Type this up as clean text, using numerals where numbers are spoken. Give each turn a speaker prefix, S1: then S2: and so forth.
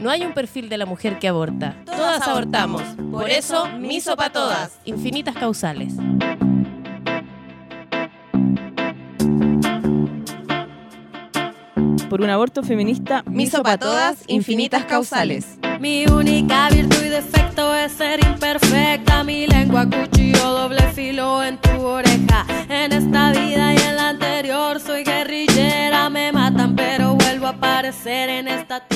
S1: No hay un perfil de la mujer que aborta. Todas abortamos. Por eso, miso pa' todas. Infinitas causales.
S2: Por un aborto feminista,
S3: miso pa' todas, infinitas causales.
S4: Mi única virtud y defecto es ser imperfecta. Mi lengua cuchillo doble filo en tu oreja. En esta vida y en la anterior soy guerrillera. Me matan pero vuelvo a aparecer en esta tierra.